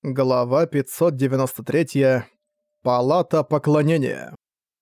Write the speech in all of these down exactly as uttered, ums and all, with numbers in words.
Глава пятьсот девяносто три. Палата поклонения.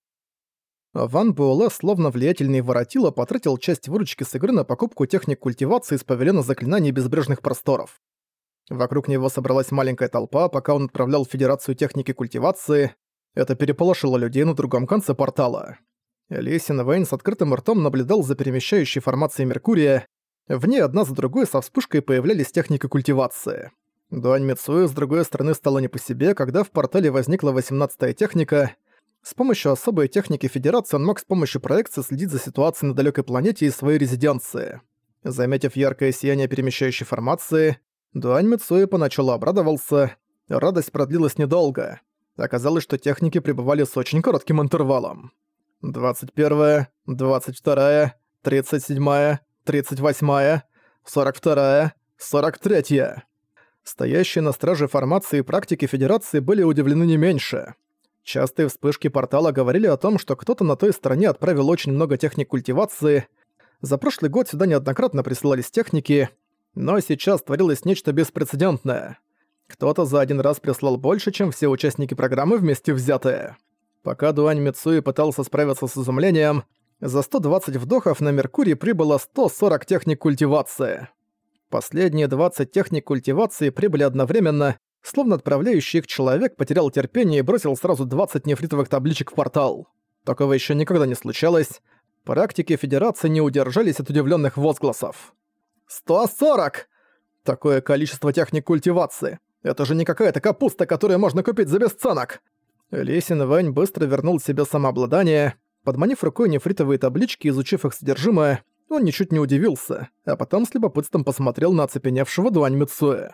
Ван Буэлэ, словно влиятельный воротило, потратил часть выручки с игры на покупку техник культивации из павильона заклинаний безбрежных просторов. Вокруг него собралась маленькая толпа, пока он отправлял в Федерацию техники культивации. Это переполошило людей на другом конце портала. Ли Син Вэнь с открытым ртом наблюдал за перемещающей формацией Меркурия. В ней одна за другой со вспышкой появлялись техники культивации. Дуань Мицуэ с другой стороны стало не по себе, когда в портале возникла восемнадцатая техника. С помощью особой техники Федерации он мог с помощью проекции следить за ситуацией на далекой планете из своей резиденции. Заметив яркое сияние перемещающей формации, Дуань Мицуэ поначалу обрадовался. Радость продлилась недолго. Оказалось, что техники пребывали с очень коротким интервалом. двадцать первая, двадцать вторая, тридцать седьмая, тридцать восьмая, сорок вторая, сорок третья. Стоящие на страже формации практики Федерации были удивлены не меньше. Частые вспышки портала говорили о том, что кто-то на той стороне отправил очень много техник культивации. За прошлый год сюда неоднократно присылались техники, но сейчас творилось нечто беспрецедентное. Кто-то за один раз прислал больше, чем все участники программы вместе взятые. Пока Дуань Мицуэ пытался справиться с изумлением, за сто двадцать вдохов на Меркурий прибыло сто сорок техник культивации. Последние двадцать техник культивации прибыли одновременно, словно отправляющий их человек потерял терпение и бросил сразу двадцать нефритовых табличек в портал. Такого еще никогда не случалось. Практики Федерации не удержались от удивленных возгласов. «сто сорок! Такое количество техник культивации! Это же не какая-то капуста, которую можно купить за бесценок!» Ли Син Вэнь быстро вернул себе самообладание. Подманив рукой нефритовые таблички, изучив их содержимое, он ничуть не удивился, а потом с любопытством посмотрел на оцепеневшего Дуань Мицуэ.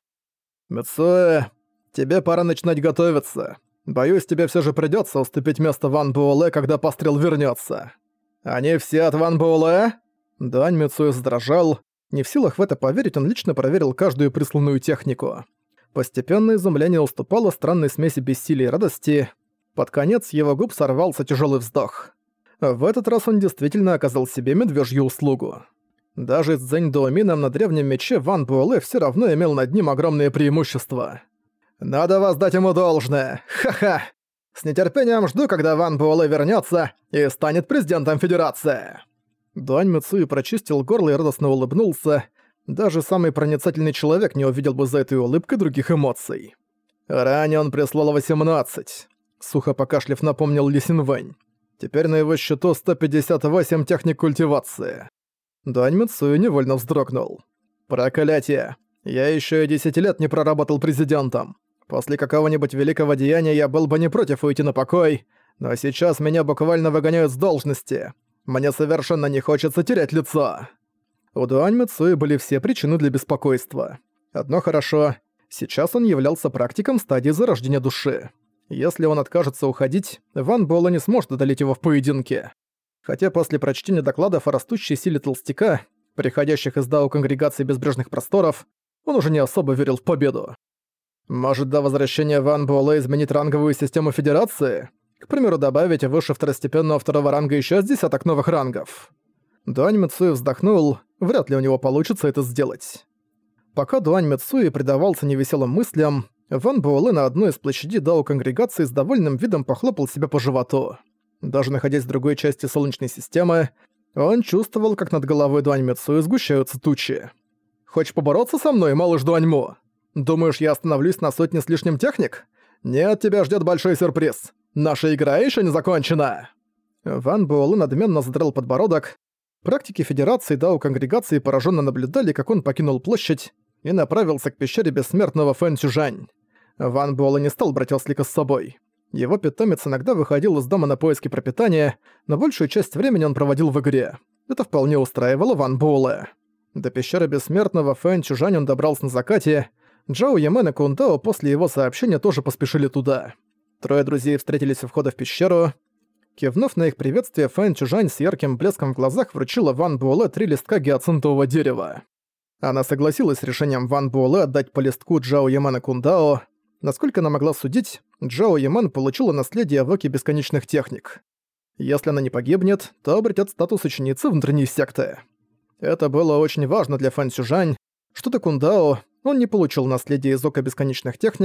«Мицуэ, тебе пора начинать готовиться. Боюсь, тебе все же придётся уступить место Ван Буэлэ, когда пострел вернётся». «Они все от Ван Буэлэ?» Дуань Мицуэ задрожал. Не в силах в это поверить, он лично проверил каждую присланную технику. Постепенно изумление уступало странной смеси бессилия и радости. Под конец его губ сорвался тяжёлый вздох. В этот раз он действительно оказал себе медвежью услугу. Даже с Цзэнь Доумином на древнем мече Ван Буэлэ всё равно имел над ним огромные преимущества. «Надо воздать ему должное! Ха-ха! С нетерпением жду, когда Ван Буэлэ вернётся и станет президентом Федерации!» Дуань Мицуэ прочистил горло и радостно улыбнулся. Даже самый проницательный человек не увидел бы за этой улыбкой других эмоций. «Ранее он прислал восемнадцать», — сухо покашлив напомнил Ли Син Вэнь. Теперь на его счету сто пятьдесят восемь техник культивации. Дуань Мицуэ невольно вздрогнул. «Проклятие! Я ещё и десять лет не проработал президентом. После какого-нибудь великого деяния я был бы не против уйти на покой, но сейчас меня буквально выгоняют с должности. Мне совершенно не хочется терять лицо». У Дуань Мицуэ были все причины для беспокойства. Одно хорошо, сейчас он являлся практиком стадии зарождения души. Если он откажется уходить, Ван Буэлэ не сможет одолеть его в поединке. Хотя после прочтения докладов о растущей силе толстяка, приходящих из дао Конгрегации Безбрежных Просторов, он уже не особо верил в победу. Может, до возвращения Ван Буэлэ изменить ранговую систему Федерации? К примеру, добавить выше второстепенного второго ранга еще с десяток новых рангов. Дуань Мицуэ вздохнул, вряд ли у него получится это сделать. Пока Дуань Мицуэ предавался невеселым мыслям, Ван Буэлэ на одной из площадей дао Конгрегации с довольным видом похлопал себя по животу. Даже находясь в другой части Солнечной системы, он чувствовал, как над головой Дуань Мицуэ сгущаются тучи. «Хочешь побороться со мной, малыш Дуаньмо? Думаешь, я остановлюсь на сотне с лишним техник? Нет, тебя ждет большой сюрприз. Наша игра еще не закончена!» Ван Буэлэ надменно задрал подбородок. Практики Федерации дао Конгрегации пораженно наблюдали, как он покинул площадь и направился к пещере бессмертного Фэн Цюжань. Ван Буэлэ не стал брать ослика с собой. Его питомец иногда выходил из дома на поиски пропитания, но большую часть времени он проводил в игре. Это вполне устраивало Ван Буэлэ. До пещеры бессмертного Фэн Цюжань он добрался на закате. Джао Ямен и Кундао после его сообщения тоже поспешили туда. Трое друзей встретились у входа в пещеру. Кивнув на их приветствие, Фэн Цюжань с ярким блеском в глазах вручила Ван Буэлэ три листка гиацинтового дерева. Она согласилась с решением Ван Буэлэ отдать по листку Джао Ямен и Кундао. Насколько она могла судить, Джао Ямен получила наследие в Оке Бесконечных Техник. Если она не погибнет, то обретет статус ученицы внутренней секты. Это было очень важно для Фэн Цюжань. Что-то Кундао, он не получил наследие из Ока Бесконечных Техник,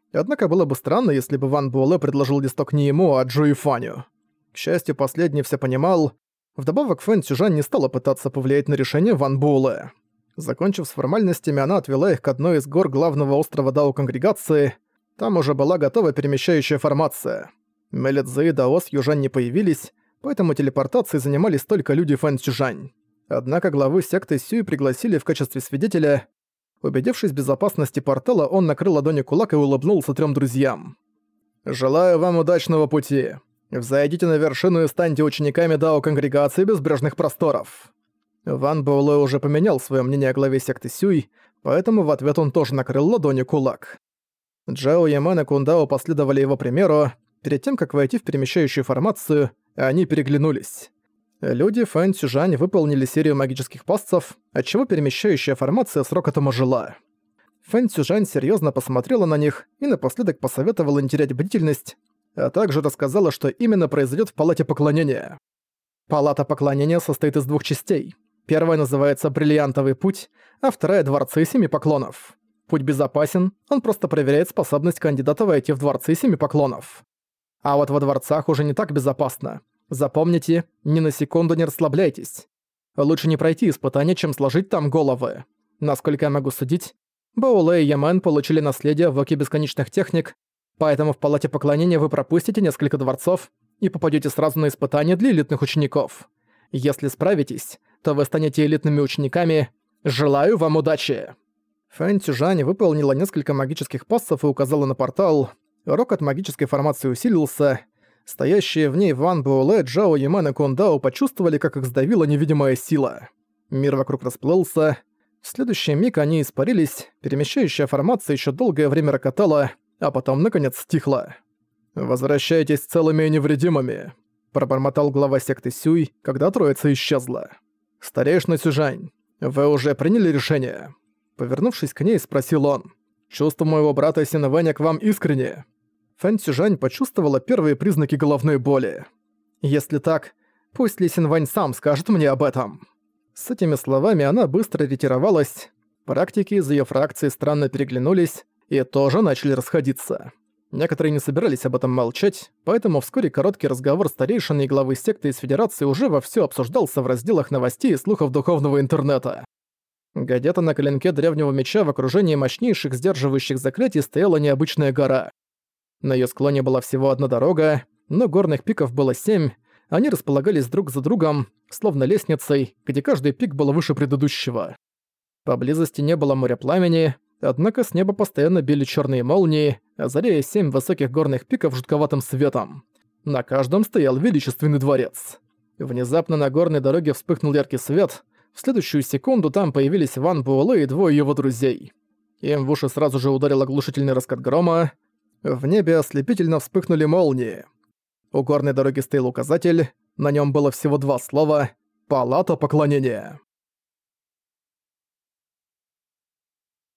Однако было бы странно, если бы Ван Буэлэ предложил листок не ему, а Джуи Фаню. К счастью, последний все понимал. Вдобавок Фэн Цзюжань не стала пытаться повлиять на решение Ван Буэлэ. Закончив с формальностями, она отвела их к одной из гор главного острова Дао-конгрегации. Там уже была готова перемещающая формация. Мэлэ Цзэ и Дао с Южань не появились, поэтому телепортацией занимались только люди Фэн Цзюжань. Однако главы секты Сюй пригласили в качестве свидетеля. Убедившись в безопасности портала, он накрыл ладонью кулак и улыбнулся трем друзьям. «Желаю вам удачного пути. Взойдите на вершину и станьте учениками Дао-конгрегации Безбрежных Просторов». Ван Буэлэ уже поменял свое мнение о главе секты Сюй, поэтому в ответ он тоже накрыл ладонью кулак. Джао Ямен и Кундао последовали его примеру. Перед тем, как войти в перемещающую формацию, они переглянулись. Люди Фэн Цзюжань выполнили серию магических пасцев, отчего перемещающая формация с рокотом ожила. Фэн Цзюжань серьезно посмотрела на них и напоследок посоветовала не терять бдительность, а также рассказала, что именно произойдет в Палате Поклонения. Палата Поклонения состоит из двух частей. Первая называется «Бриллиантовый путь», а вторая — «Дворцы Семи Поклонов». Путь безопасен, он просто проверяет способность кандидата войти в Дворцы Семи Поклонов. А вот во дворцах уже не так безопасно. Запомните, ни на секунду не расслабляйтесь. Лучше не пройти испытание, чем сложить там головы. Насколько я могу судить, Буэлэ и Ямен получили наследие в Оке Бесконечных Техник, поэтому в Палате Поклонения вы пропустите несколько дворцов и попадете сразу на испытание для элитных учеников. Если справитесь, то вы станете элитными учениками. Желаю вам удачи!» Фэн Цзюжань выполнила несколько магических пассов и указала на портал. Рокот магической формации усилился. Стоящие в ней Ван Буэлэ, Джао Ямен и Кундао почувствовали, как их сдавила невидимая сила. Мир вокруг расплылся. В следующий миг они испарились, перемещающая формация еще долгое время рокотала, а потом, наконец, стихла. «Возвращайтесь целыми и невредимыми», — пробормотал глава секты Сюй, когда троица исчезла. «Старейшина Цзюжань, вы уже приняли решение?» Повернувшись к ней, спросил он. «Чувство моего брата Синвэня к вам искренне». Фэн Цзюжань почувствовала первые признаки головной боли. «Если так, пусть Ли Синвэнь сам скажет мне об этом». С этими словами она быстро ретировалась. Практики из её фракции странно переглянулись и тоже начали расходиться. Некоторые не собирались об этом молчать, поэтому вскоре короткий разговор старейшины и главы секты из Федерации уже вовсю обсуждался в разделах новостей и слухов духовного интернета. Где-то на клинке древнего меча в окружении мощнейших сдерживающих заклятий стояла необычная гора. На её склоне была всего одна дорога, но горных пиков было семь. Они располагались друг за другом, словно лестницей, где каждый пик был выше предыдущего. Поблизости не было моря пламени, однако с неба постоянно били чёрные молнии, озаряя семь высоких горных пиков жутковатым светом. На каждом стоял величественный дворец. Внезапно на горной дороге вспыхнул яркий свет. В следующую секунду там появились Ван Буэлэ и двое его друзей. Им в уши сразу же ударил оглушительный раскат грома. В небе ослепительно вспыхнули молнии. У горной дороги стоял указатель, на нем было всего два слова «Палата Поклонения».